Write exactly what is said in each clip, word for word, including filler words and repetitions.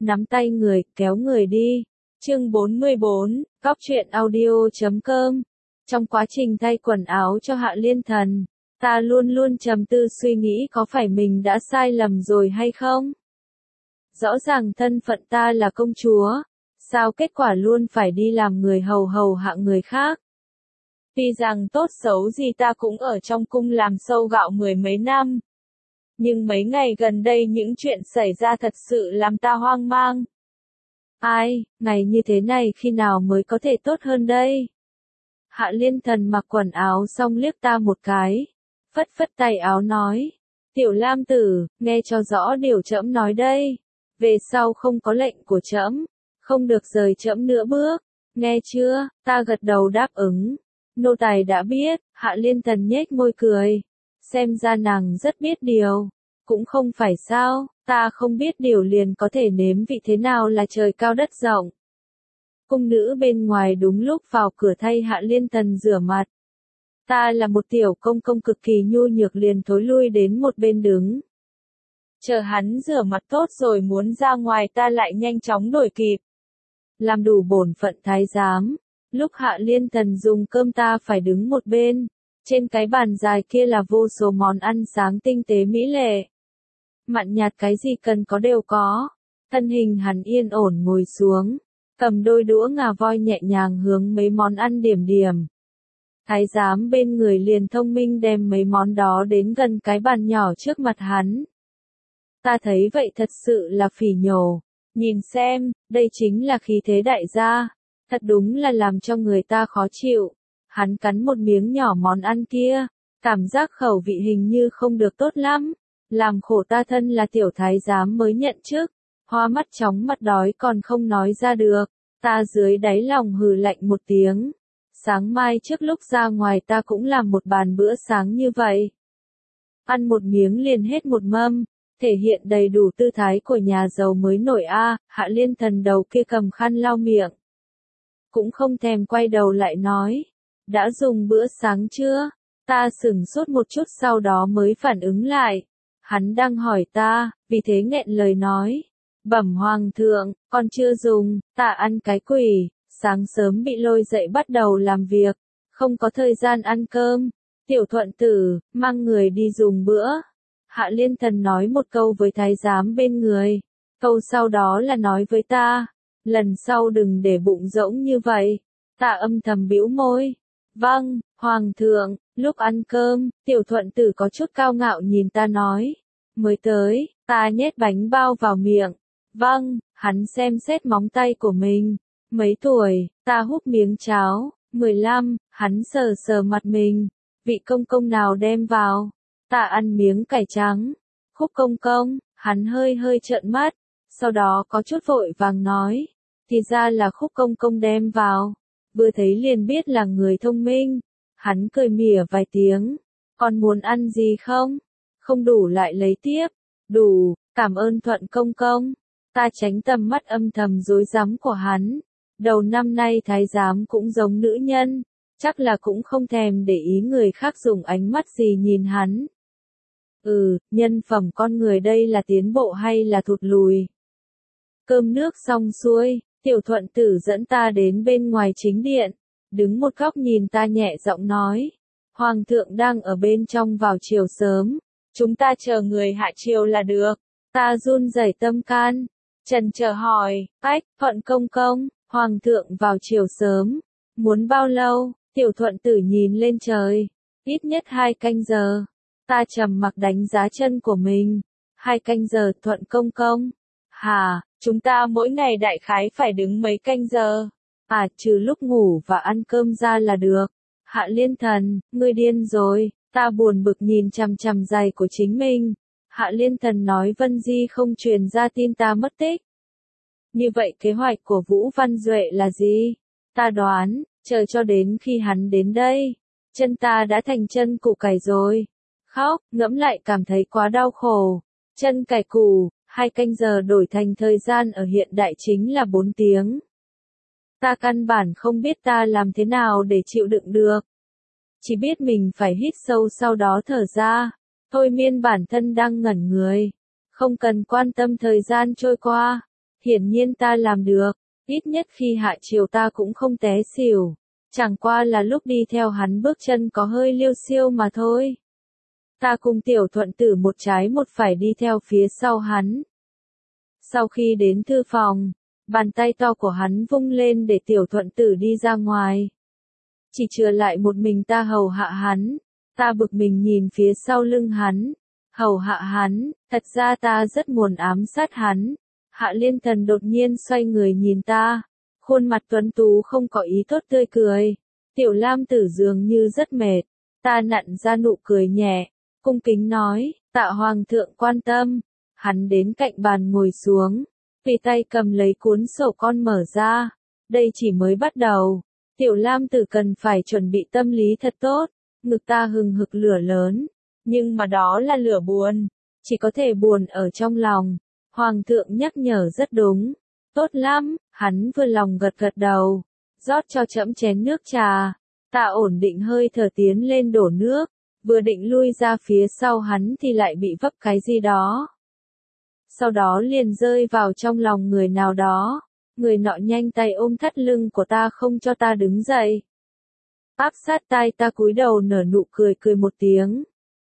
nắm tay người, kéo người đi. Chương bốn mươi bốn, Góc truyện audio chấm com. Trong quá trình thay quần áo cho Hạ Liên Thần, ta luôn luôn trầm tư suy nghĩ có phải mình đã sai lầm rồi hay không? Rõ ràng thân phận ta là công chúa, sao kết quả luôn phải đi làm người hầu hầu hạ người khác? Tuy rằng tốt xấu gì ta cũng ở trong cung làm sâu gạo mười mấy năm. Nhưng mấy ngày gần đây những chuyện xảy ra thật sự làm ta hoang mang. Ai, ngày như thế này khi nào mới có thể tốt hơn đây? Hạ Liên Thần mặc quần áo xong liếc ta một cái, phất phất tay áo nói, Tiểu Lam tử, nghe cho rõ điều trẫm nói đây, về sau không có lệnh của trẫm, không được rời trẫm nửa bước, nghe chưa? Ta gật đầu đáp ứng, nô tài đã biết. Hạ Liên Thần nhếch môi cười, xem ra nàng rất biết điều, cũng không phải sao, ta không biết điều liền có thể nếm vị thế nào là trời cao đất rộng. Cung nữ bên ngoài đúng lúc vào cửa thay Hạ Liên Thần rửa mặt. Ta là một tiểu công công cực kỳ nhu nhược liền thối lui đến một bên đứng. Chờ hắn rửa mặt tốt rồi muốn ra ngoài ta lại nhanh chóng đuổi kịp. Làm đủ bổn phận thái giám, lúc Hạ Liên Thần dùng cơm ta phải đứng một bên, trên cái bàn dài kia là vô số món ăn sáng tinh tế mỹ lệ. Mặn nhạt cái gì cần có đều có, thân hình hắn yên ổn ngồi xuống, cầm đôi đũa ngà voi nhẹ nhàng hướng mấy món ăn điểm điểm. Thái giám bên người liền thông minh đem mấy món đó đến gần cái bàn nhỏ trước mặt hắn. Ta thấy vậy thật sự là phỉ nhổ, nhìn xem, đây chính là khí thế đại gia, thật đúng là làm cho người ta khó chịu. Hắn cắn một miếng nhỏ món ăn kia, cảm giác khẩu vị hình như không được tốt lắm, làm khổ ta thân là tiểu thái giám mới nhận chức, hoa mắt chóng mặt đói còn không nói ra được, ta dưới đáy lòng hừ lạnh một tiếng. Sáng mai trước lúc ra ngoài ta cũng làm một bàn bữa sáng như vậy. Ăn một miếng liền hết một mâm, thể hiện đầy đủ tư thái của nhà giàu mới nổi a. Hạ Liên Thần đầu kia cầm khăn lau miệng, cũng không thèm quay đầu lại nói, đã dùng bữa sáng chưa? Ta sửng sốt một chút sau đó mới phản ứng lại, hắn đang hỏi ta, vì thế nghẹn lời nói, bẩm hoàng thượng, con chưa dùng. Ta ăn cái quỷ, sáng sớm bị lôi dậy bắt đầu làm việc, không có thời gian ăn cơm. Tiểu Thuận tử, mang người đi dùng bữa. Hạ Liên Thần nói một câu với thái giám bên người, câu sau đó là nói với ta, lần sau đừng để bụng rỗng như vậy. Ta âm thầm bĩu môi, vâng, hoàng thượng. Lúc ăn cơm, Tiểu Thuận tử có chút cao ngạo nhìn ta nói, mới tới. Ta nhét bánh bao vào miệng, vâng. Hắn xem xét móng tay của mình, mấy tuổi? Ta húp miếng cháo, mười lăm. Hắn sờ sờ mặt mình, vị công công nào đem vào? Ta ăn miếng cải trắng, Khúc công công. Hắn hơi hơi trợn mắt, sau đó có chút vội vàng nói, thì ra là Khúc công công đem vào, vừa thấy liền biết là người thông minh. Hắn cười mỉa vài tiếng, còn muốn ăn gì không? Không đủ lại lấy tiếp. Đủ, cảm ơn Thuận công công. Ta tránh tầm mắt âm thầm rối rắm của hắn. Đầu năm nay thái giám cũng giống nữ nhân, chắc là cũng không thèm để ý người khác dùng ánh mắt gì nhìn hắn. Ừ, nhân phẩm con người đây là tiến bộ hay là thụt lùi? Cơm nước xong xuôi, Tiểu Thuận tử dẫn ta đến bên ngoài chính điện, đứng một góc nhìn ta nhẹ giọng nói, hoàng thượng đang ở bên trong vào chiều sớm, chúng ta chờ người hạ chiều là được. Ta run rẩy tâm can, trần chờ hỏi, ách, Thuận công công, hoàng thượng vào chiều sớm, muốn bao lâu? Tiểu Thuận tử nhìn lên trời, ít nhất hai canh giờ. Ta trầm mặc đánh giá chân của mình, hai canh giờ Thuận công công? Hà, chúng ta mỗi ngày đại khái phải đứng mấy canh giờ? À, trừ lúc ngủ và ăn cơm ra là được. Hạ Liên Thần, ngươi điên rồi. Ta buồn bực nhìn chằm chằm giày của chính mình. Hạ Liên Thần nói Vân Di không truyền ra tin ta mất tích. Như vậy kế hoạch của Vũ Văn Duệ là gì? Ta đoán, chờ cho đến khi hắn đến đây, chân ta đã thành chân củ cải rồi. Khóc, ngẫm lại cảm thấy quá đau khổ. Chân cải củ, hai canh giờ đổi thành thời gian ở hiện đại chính là bốn tiếng. Ta căn bản không biết ta làm thế nào để chịu đựng được. Chỉ biết mình phải hít sâu sau đó thở ra, thôi miên bản thân đang ngẩn người. Không cần quan tâm thời gian trôi qua. Hiển nhiên ta làm được, ít nhất khi hạ chiều ta cũng không té xỉu. Chẳng qua là lúc đi theo hắn bước chân có hơi liêu xiêu mà thôi. Ta cùng tiểu thuận tử một trái một phải đi theo phía sau hắn. Sau khi đến thư phòng, bàn tay to của hắn vung lên để tiểu thuận tử đi ra ngoài. Chỉ chừa lại một mình ta hầu hạ hắn. Ta bực mình nhìn phía sau lưng hắn. Hầu hạ hắn, thật ra ta rất muốn ám sát hắn. Hạ Liên Thần đột nhiên xoay người nhìn ta. Khuôn mặt tuấn tú không có ý tốt tươi cười. Tiểu Lam Tử dường như rất mệt. Ta nặn ra nụ cười nhẹ, cung kính nói, tạ hoàng thượng quan tâm. Hắn đến cạnh bàn ngồi xuống, tùy tay cầm lấy cuốn sổ con mở ra. Đây chỉ mới bắt đầu. Tiểu Lam Tử cần phải chuẩn bị tâm lý thật tốt. Ngực ta hừng hực lửa lớn. Nhưng mà đó là lửa buồn. Chỉ có thể buồn ở trong lòng. Hoàng thượng nhắc nhở rất đúng. Tốt lắm, hắn vừa lòng gật gật đầu. Rót cho trẫm chén nước trà. Ta ổn định hơi thở tiến lên đổ nước. Vừa định lui ra phía sau hắn thì lại bị vấp cái gì đó. Sau đó liền rơi vào trong lòng người nào đó. Người nọ nhanh tay ôm thắt lưng của ta không cho ta đứng dậy. Áp sát tai ta cúi đầu nở nụ cười cười một tiếng.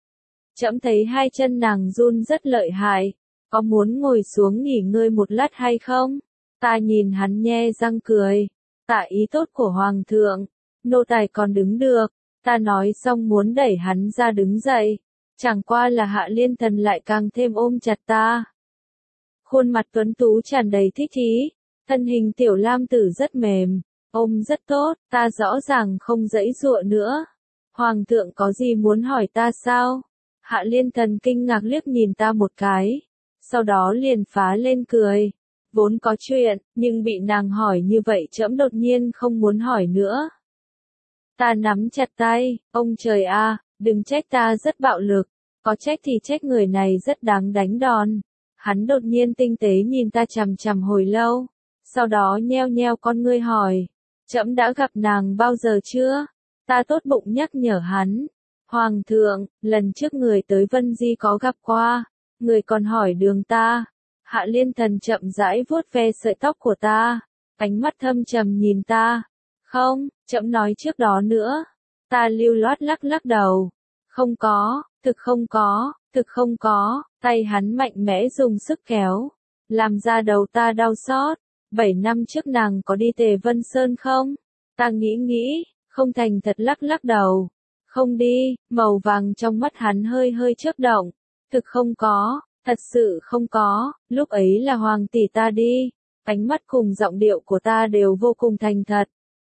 Trẫm thấy hai chân nàng run rất lợi hại. Có muốn ngồi xuống nghỉ ngơi một lát hay không? Ta nhìn hắn nhe răng cười. Tạ ý tốt của hoàng thượng. Nô tài còn đứng được. Ta nói xong muốn đẩy hắn ra đứng dậy. Chẳng qua là Hạ Liên Thần lại càng thêm ôm chặt ta. Khuôn mặt tuấn tú tràn đầy thích ý. Thân hình tiểu Lam Tử rất mềm. Ôm rất tốt. Ta rõ ràng không giãy giụa nữa. Hoàng thượng có gì muốn hỏi ta sao? Hạ Liên Thần kinh ngạc liếc nhìn ta một cái. Sau đó liền phá lên cười. Vốn có chuyện, nhưng bị nàng hỏi như vậy trẫm đột nhiên không muốn hỏi nữa. Ta nắm chặt tay, ông trời a, đừng trách ta rất bạo lực, có trách thì trách người này rất đáng đánh đòn. Hắn đột nhiên tinh tế nhìn ta chằm chằm hồi lâu, sau đó nheo nheo con ngươi hỏi, trẫm đã gặp nàng bao giờ chưa? Ta tốt bụng nhắc nhở hắn, Hoàng thượng, lần trước người tới Vân Di có gặp qua, người còn hỏi đường ta. Hạ Liên Thần chậm rãi vuốt ve sợi tóc của ta, ánh mắt thâm trầm nhìn ta. Không, trẫm nói trước đó nữa. Ta lưu loát lắc lắc đầu. Không có, thực không có, thực không có. Tay hắn mạnh mẽ dùng sức kéo, làm ra đầu ta đau xót. Bảy năm trước nàng có đi Tề Vân Sơn không? Ta nghĩ nghĩ, không thành thật lắc lắc đầu. Không đi, màu vàng trong mắt hắn hơi hơi chớp động. Thực không có, thật sự không có, lúc ấy là hoàng tỷ ta đi. Ánh mắt cùng giọng điệu của ta đều vô cùng thành thật.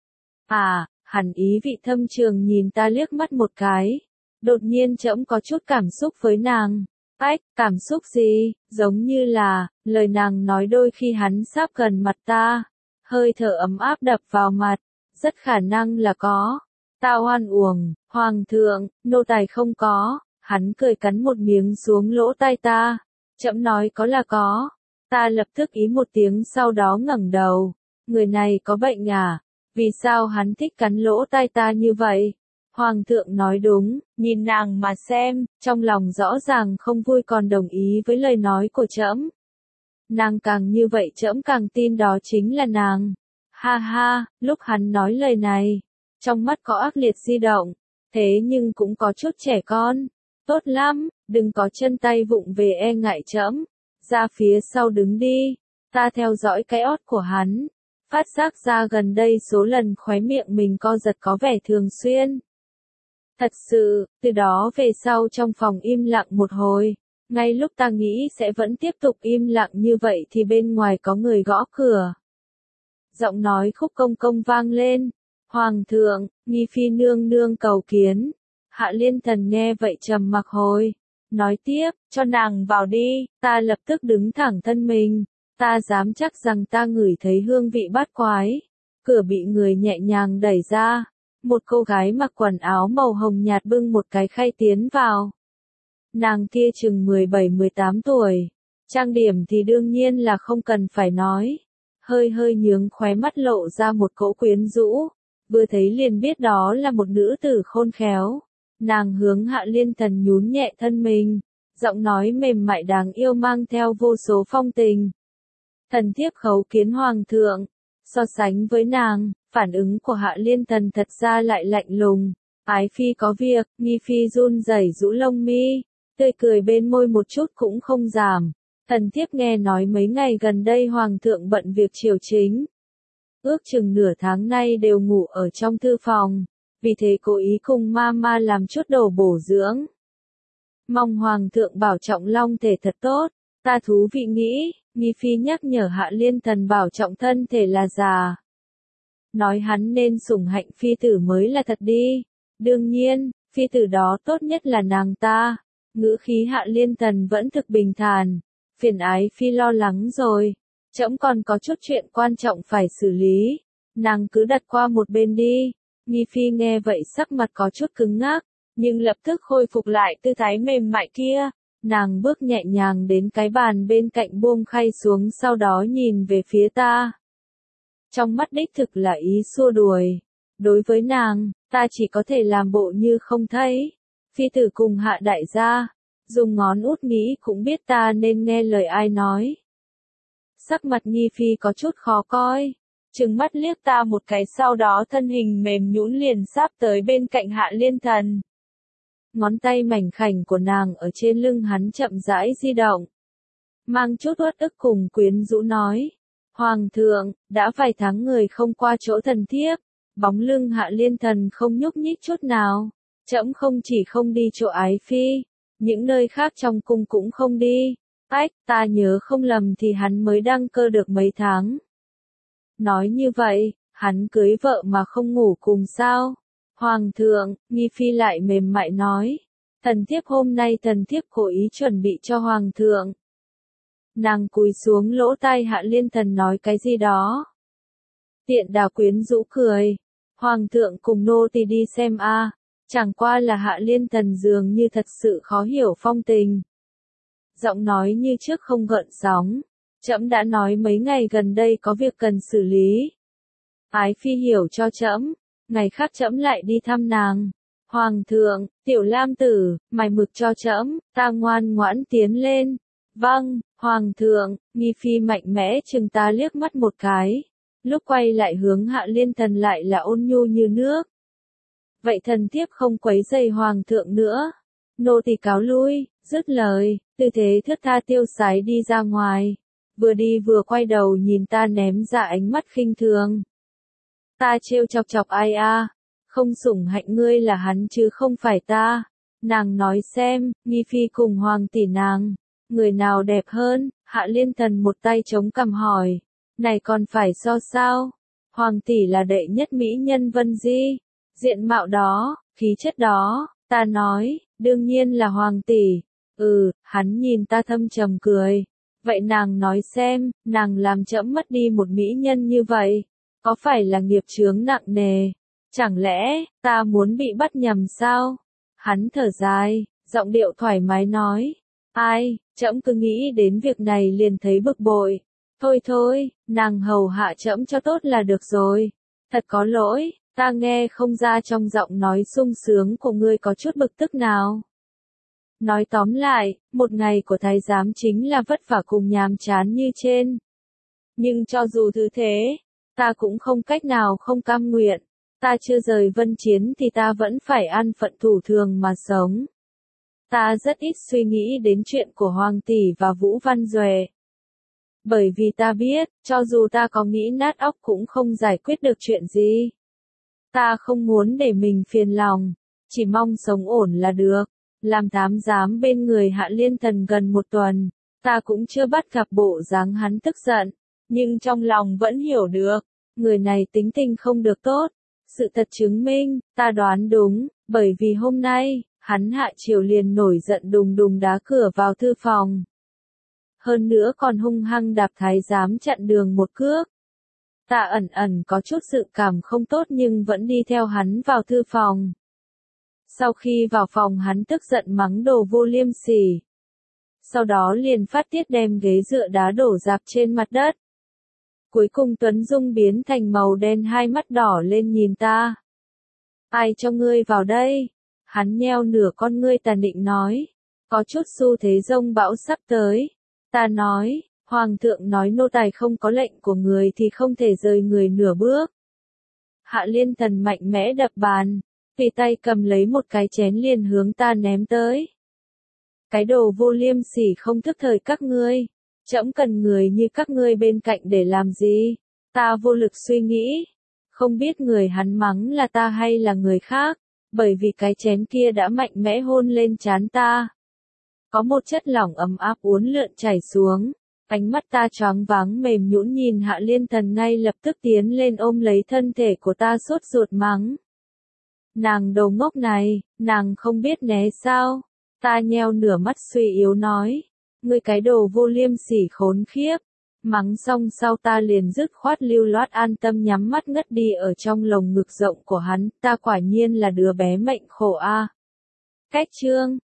À, hẳn ý vị thâm trường nhìn ta liếc mắt một cái. Đột nhiên trẫm có chút cảm xúc với nàng. Ách, cảm xúc gì? Giống như là, lời nàng nói đôi khi hắn sắp gần mặt ta. Hơi thở ấm áp đập vào mặt. Rất khả năng là có. Ta oan uổng, hoàng thượng, nô tài không có. Hắn cười cắn một miếng xuống lỗ tai ta. Trẫm nói có là có. Ta lập tức ý một tiếng sau đó ngẩng đầu. Người này có bệnh à? Vì sao hắn thích cắn lỗ tai ta như vậy? Hoàng thượng nói đúng, nhìn nàng mà xem, trong lòng rõ ràng không vui còn đồng ý với lời nói của trẫm. Nàng càng như vậy trẫm càng tin đó chính là nàng. Ha ha, lúc hắn nói lời này, trong mắt có ác liệt di động, thế nhưng cũng có chút trẻ con. Tốt lắm, đừng có chân tay vụng về e ngại trẫm, ra phía sau đứng đi. Ta theo dõi cái ót của hắn, phát giác ra gần đây số lần khóe miệng mình co giật có vẻ thường xuyên. Thật sự, từ đó về sau trong phòng im lặng một hồi, ngay lúc ta nghĩ sẽ vẫn tiếp tục im lặng như vậy thì bên ngoài có người gõ cửa. Giọng nói khúc công công vang lên, Hoàng thượng, nghi phi nương nương cầu kiến. Hạ Liên Thần nghe vậy trầm mặc hồi, nói tiếp, cho nàng vào đi. Ta lập tức đứng thẳng thân mình, ta dám chắc rằng ta ngửi thấy hương vị bát quái. Cửa bị người nhẹ nhàng đẩy ra, một cô gái mặc quần áo màu hồng nhạt bưng một cái khay tiến vào. Nàng kia chừng mười bảy mười tám tuổi, trang điểm thì đương nhiên là không cần phải nói. Hơi hơi nhướng khóe mắt lộ ra một cỗ quyến rũ, vừa thấy liền biết đó là một nữ tử khôn khéo. Nàng hướng Hạ Liên Thần nhún nhẹ thân mình, giọng nói mềm mại đáng yêu mang theo vô số phong tình. Thần thiếp khấu kiến hoàng thượng. So sánh với nàng, phản ứng của Hạ Liên Thần thật ra lại lạnh lùng. Ái phi có việc, nghi phi run rẩy rũ lông mi, tươi cười bên môi một chút cũng không giảm. Thần thiếp nghe nói mấy ngày gần đây hoàng thượng bận việc triều chính. Ước chừng nửa tháng nay đều ngủ ở trong thư phòng, vì thế cố ý cùng mama làm chút đồ bổ dưỡng. Mong hoàng thượng bảo trọng long thể thật tốt, ta thú vị nghĩ, nghi phi nhắc nhở Hạ Liên Thần bảo trọng thân thể là già. Nói hắn nên sủng hạnh phi tử mới là thật đi, đương nhiên, phi tử đó tốt nhất là nàng ta. Ngữ khí Hạ Liên Thần vẫn thực bình thản, phiền ái phi lo lắng rồi, trẫm còn có chút chuyện quan trọng phải xử lý, nàng cứ đặt qua một bên đi. Nghi phi nghe vậy sắc mặt có chút cứng ngắc, nhưng lập tức khôi phục lại tư thái mềm mại kia. Nàng bước nhẹ nhàng đến cái bàn bên cạnh buông khay xuống, sau đó nhìn về phía ta. Trong mắt đích thực là ý xua đuổi. Đối với nàng, ta chỉ có thể làm bộ như không thấy. Phi tử cùng Hạ đại gia, dùng ngón út nghĩ cũng biết ta nên nghe lời ai nói. Sắc mặt nghi phi có chút khó coi, trừng mắt liếc ta một cái, sau đó thân hình mềm nhũn liền sáp tới bên cạnh Hạ Liên Thần. Ngón tay mảnh khảnh của nàng ở trên lưng hắn chậm rãi di động, mang chút uất ức cùng quyến rũ nói. Hoàng thượng, đã vài tháng người không qua chỗ thần thiếp. Bóng lưng Hạ Liên Thần không nhúc nhích chút nào. Trẫm không chỉ không đi chỗ ái phi, những nơi khác trong cung cũng không đi. Ách, ta nhớ không lầm thì hắn mới đăng cơ được mấy tháng. Nói như vậy, hắn cưới vợ mà không ngủ cùng sao? Hoàng thượng, nghi phi lại mềm mại nói. Thần thiếp hôm nay thần thiếp cố ý chuẩn bị cho hoàng thượng. Nàng cúi xuống lỗ tai Hạ Liên Thần nói cái gì đó. Tiện đà quyến rũ cười. Hoàng thượng cùng nô tỳ đi xem a. Chẳng qua là Hạ Liên Thần dường như thật sự khó hiểu phong tình. Giọng nói như trước không gợn sóng. Trẫm đã nói mấy ngày gần đây có việc cần xử lý. Ái phi hiểu cho trẫm, ngày khác trẫm lại đi thăm nàng. Hoàng thượng, tiểu lam tử, mày mực cho trẫm, ta ngoan ngoãn tiến lên. Vâng, hoàng thượng. Nghi phi mạnh mẽ chừng ta liếc mắt một cái. Lúc quay lại hướng Hạ Liên Thần lại là ôn nhu như nước. Vậy thần thiếp không quấy rầy hoàng thượng nữa. Nô tỳ cáo lui, dứt lời, tư thế thướt tha tiêu sái đi ra ngoài. Vừa đi vừa quay đầu nhìn ta ném ra ánh mắt khinh thường. Ta trêu chọc chọc ai a? Không sủng hạnh ngươi là hắn chứ không phải ta. Nàng nói xem, nghi phi cùng hoàng tỷ nàng, người nào đẹp hơn? Hạ Liên Thần một tay chống cằm hỏi. Này còn phải so sao? Hoàng tỷ là đệ nhất mỹ nhân Vân Di. Diện mạo đó, khí chất đó, ta nói, đương nhiên là hoàng tỷ. Ừ, hắn nhìn ta thâm trầm cười. Vậy nàng nói xem, nàng làm trẫm mất đi một mỹ nhân như vậy, có phải là nghiệp chướng nặng nề? Chẳng lẽ, ta muốn bị bắt nhầm sao? Hắn thở dài, giọng điệu thoải mái nói. Ai, trẫm cứ nghĩ đến việc này liền thấy bực bội. Thôi thôi, nàng hầu hạ trẫm cho tốt là được rồi. Thật có lỗi, ta nghe không ra trong giọng nói sung sướng của ngươi có chút bực tức nào. Nói tóm lại, một ngày của thái giám chính là vất vả cùng nhàm chán như trên. Nhưng cho dù thứ thế, ta cũng không cách nào không cam nguyện. Ta chưa rời Vân Chiến thì ta vẫn phải ăn phận thủ thường mà sống. Ta rất ít suy nghĩ đến chuyện của Hoàng tỷ và Vũ Văn Duệ. Bởi vì ta biết, cho dù ta có nghĩ nát óc cũng không giải quyết được chuyện gì. Ta không muốn để mình phiền lòng, chỉ mong sống ổn là được. Làm thám giám bên người Hạ Liên Thần gần một tuần, ta cũng chưa bắt gặp bộ dáng hắn tức giận, nhưng trong lòng vẫn hiểu được, người này tính tình không được tốt. Sự thật chứng minh, ta đoán đúng, bởi vì hôm nay, hắn hạ chiều liền nổi giận đùng đùng đá cửa vào thư phòng. Hơn nữa còn hung hăng đạp thái giám chặn đường một cước. Ta ẩn ẩn có chút dự cảm không tốt nhưng vẫn đi theo hắn vào thư phòng. Sau khi vào phòng hắn tức giận mắng đồ vô liêm sỉ. Sau đó liền phát tiết đem ghế dựa đá đổ rạp trên mặt đất. Cuối cùng Tuấn Dung biến thành màu đen, hai mắt đỏ lên nhìn ta. Ai cho ngươi vào đây? Hắn nheo nửa con ngươi tàn định nói. Có chút xu thế rông bão sắp tới. Ta nói, Hoàng thượng nói nô tài không có lệnh của người thì không thể rời người nửa bước. Hạ Liên Thần mạnh mẽ đập bàn, tùy tay cầm lấy một cái chén liền hướng ta ném tới. Cái đồ vô liêm sỉ không thức thời các ngươi, trẫm cần người như các ngươi bên cạnh để làm gì? Ta vô lực suy nghĩ, không biết người hắn mắng là ta hay là người khác, bởi vì cái chén kia đã mạnh mẽ hôn lên trán ta. Có một chất lỏng ấm áp uốn lượn chảy xuống, ánh mắt ta choáng váng mềm nhũn nhìn Hạ Liên Thần ngay lập tức tiến lên ôm lấy thân thể của ta sốt ruột mắng. Nàng đồ ngốc này, nàng không biết né sao? Ta nheo nửa mắt suy yếu nói, ngươi cái đồ vô liêm sỉ khốn khiếp. Mắng xong sau ta liền dứt khoát lưu loát an tâm nhắm mắt ngất đi ở trong lồng ngực rộng của hắn, ta quả nhiên là đứa bé mệnh khổ a. Cách chương